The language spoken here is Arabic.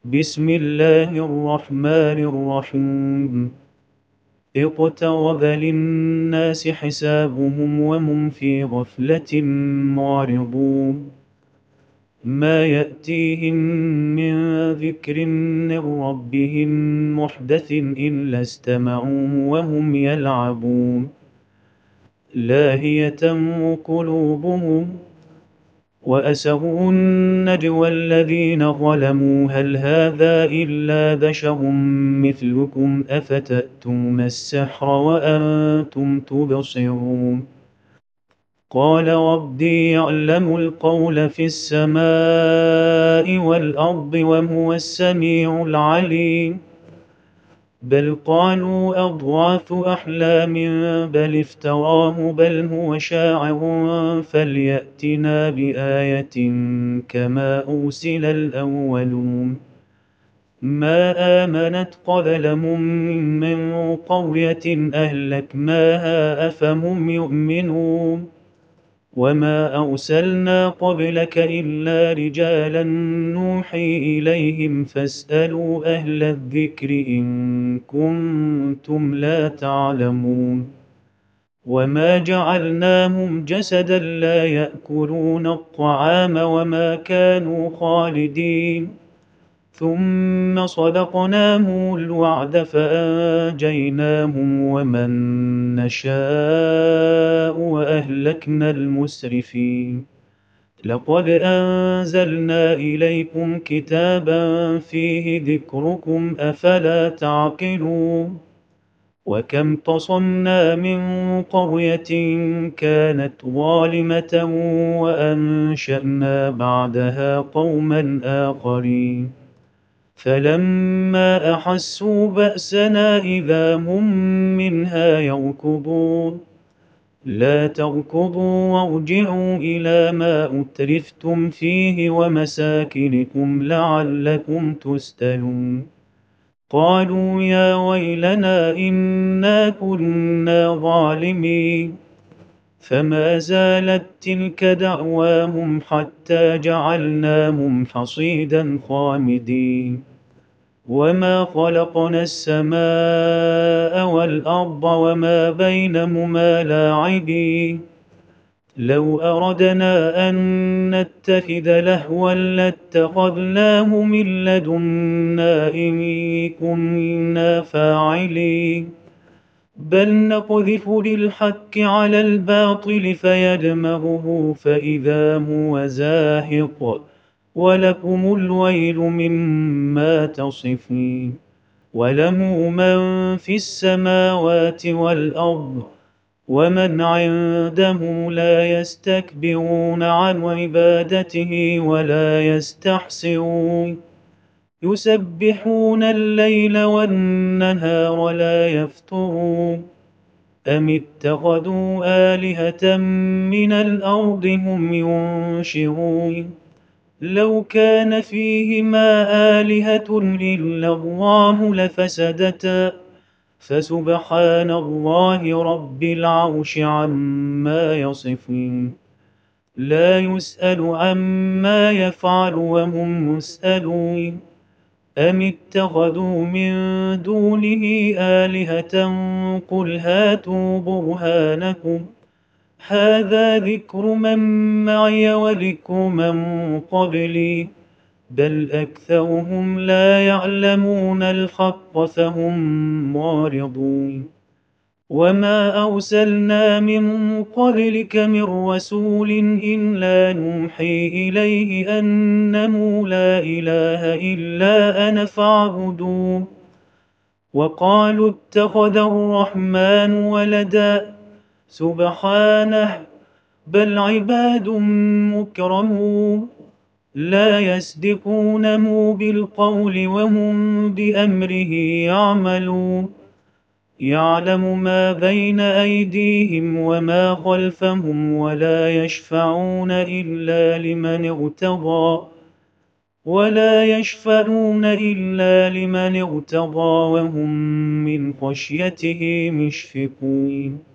بسم الله الرحمن الرحيم اقترب للناس حسابهم وهم في غفلة معرضون ما يأتيهم من ذكر من ربهم محدث إلا استمعوه وهم يلعبون لاهية قلوبهم وأسروا النجوى الذين ظلموا هل هذا إلا بشر مثلكم أفتأتون السحر وأنتم تبصرون قال ربي يعلم القول في السماء والأرض وهو السميع العليم بل قالوا أضغاث أحلام بل افتراه بل هو شاعر فليأتنا بآية كما أرسل الأولون ما آمنت قبلهم من قرية أهلكناها أفهم يؤمنون وما أرسلنا قبلك إلا رجالا نوحي إليهم فاسألوا أهل الذكر إن كنتم لا تعلمون وما جعلناهم جسدا لا يأكلون الطعام وما كانوا خالدين ثم صدقناهم الوعد فأنجيناهم ومن نشاء وأهلكنا المسرفين لقد أنزلنا إليكم كتابا فيه ذكركم أفلا تعقلون وكم قصمنا من قرية كانت ظالمة وأنشأنا بعدها قوما آخرين فلما أحسوا بأسنا إذا هم منها يركضون لا تركضوا وارجعوا إلى ما أترفتم فيه ومساكنكم لعلكم تسألون قالوا يا ويلنا إنا كنا ظالمين فما زالت تلك دعواهم حتى جعلناهم حصيدا خامدين وما خلقنا السماء والأرض وما بينهما لاعبين لو أردنا أن نتخذ لهوا لاتخذناه من لدنا إن كنا فاعلين بل نقذف بالحق على الباطل فيدمغه فإذا هو زاهق ولكم الويل مما تصفين وله من في السماوات والأرض ومن عنده لا يستكبرون عن عبادته ولا يستحسرون يسبحون الليل والنهار لا يفترون أم اتخذوا آلهة من الأرض هم ينشرون لو كان فيهما آلهة إلا الله لفسدتا فسبحان الله رب العرش عما يصفون لا يسأل عما يفعل وهم يسألون أم اتخذوا من دونه آلهة قل هاتوا برهانكم هذا ذكر من معي وذكر من قبلي بل أكثرهم لا يعلمون الحق فهم معرضون وما أرسلنا من قبلك من رسول إلا نوحي إليه أنه لا إله إلا أنا فاعبدون وقالوا اتخذ الرحمن ولدا سبحانه بل عباد مكرمون لا يسبقونه بالقول وهم بأمره يعملون يعلم ما بين أيديهم وما خلفهم ولا يشفعون إلا لمن ارتضى وهم من خشيته مشفقون